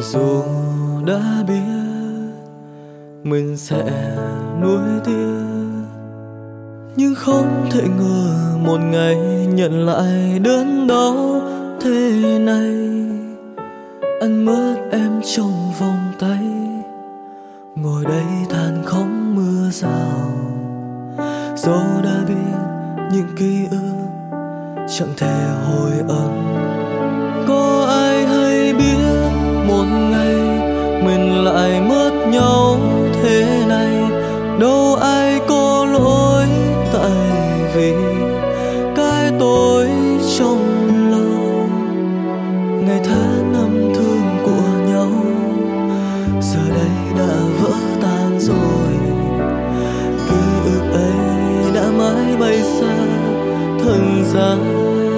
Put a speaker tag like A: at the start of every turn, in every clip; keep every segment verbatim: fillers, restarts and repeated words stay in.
A: Dù đã biết mình sẽ nuối tiếc, nhưng không thể ngờ một ngày nhận lại đớn đau thế này. Anh mất em trong vòng tay, ngồi đây than khóc mưa rào. Dẫu đã biết những ký ức chẳng thể hồi âm, có ai hay biết một ngày mình lại mất nhau thế này. Đâu ai có lỗi, tại vì cái tôi trong lòng. Ngày tháng năm thương của nhau giờ đây đã vỡ tan rồi. Ký ức ấy đã mãi bay xa thần gian.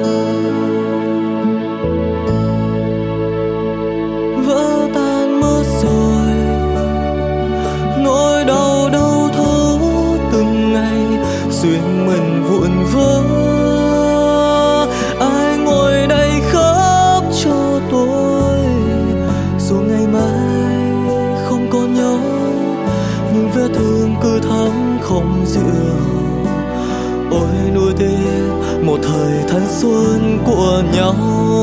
A: Vỡ tan mất rồi, nỗi đau đau thấu từng ngày. Duyên mình vụn vỡ, ai ngồi đây khóc cho tôi. Dù ngày mai không còn nhau, nhưng vết thương cứ thắm không dịu. Ôi nuối tiếc một thời thanh xuân của nhau.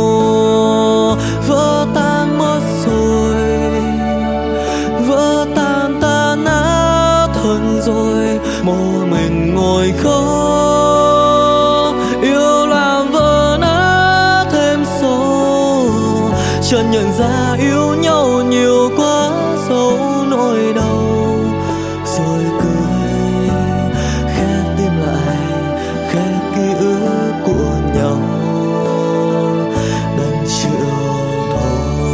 A: Vỡ tan mất rồi, vỡ tan tan nát thân rồi. Một mình ngồi khóc, yêu làm vỡ nát thêm sâu. Chợt nhận ra yêu nhau nhiều quá, giấu nỗi đau rồi cười khép tim lại, khép ký ức của nhau đành chịu thôi.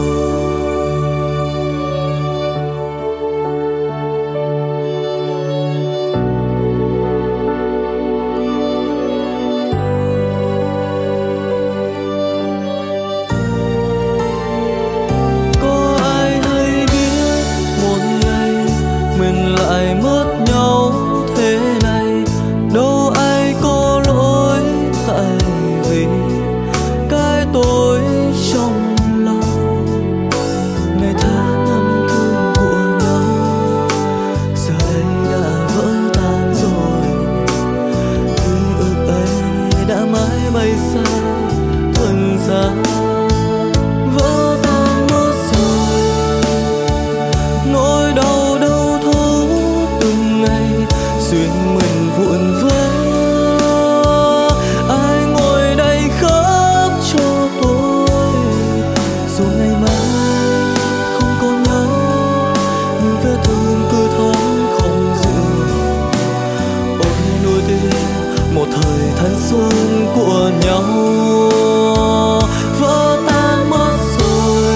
A: Có ai hay biết một ngày mình lại mất nhau thế này. Đâu ai có lỗi, tại vì cái tôi trong lòng. Ngày tháng năm thương của nhau giờ đây đã vỡ tan rồi. Ký ức ấy đã mãi bay xa thần gian. Vỡ tan mất rồi, nỗi đau đau thấu từng ngày. Duyên mình vụn vỡ, ai ngồi đây khóc cho tôi. Dù ngày mai không còn nhau, nhưng vết thương cứ thắm không dịu. Ôi nuối tiếc một thời thanh xuân của nhau. Vỡ tan mất rồi,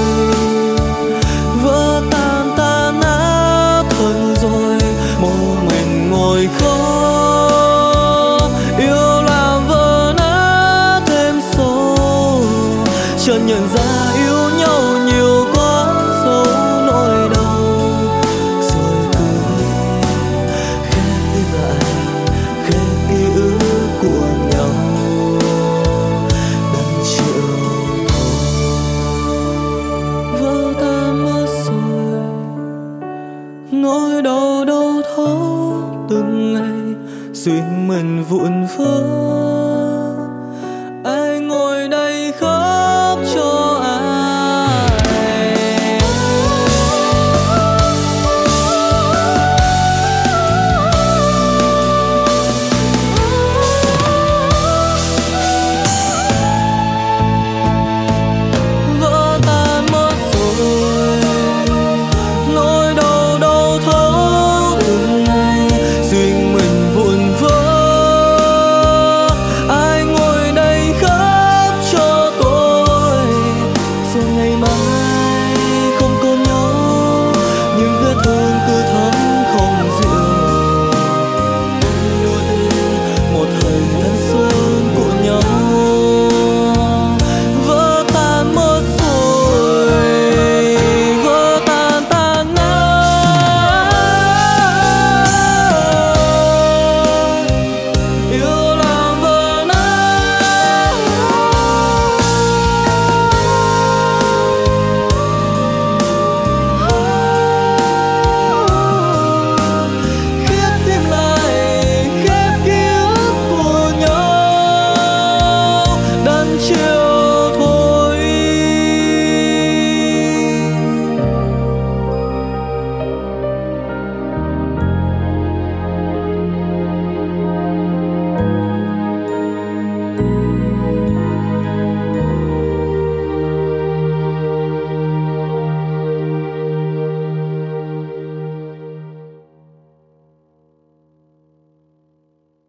A: vỡ tan tan nát thân rồi. Một mình ngồi khóc, yêu làm vỡ nát thêm sâu. Chợt nhận ra yêu nhau nhiều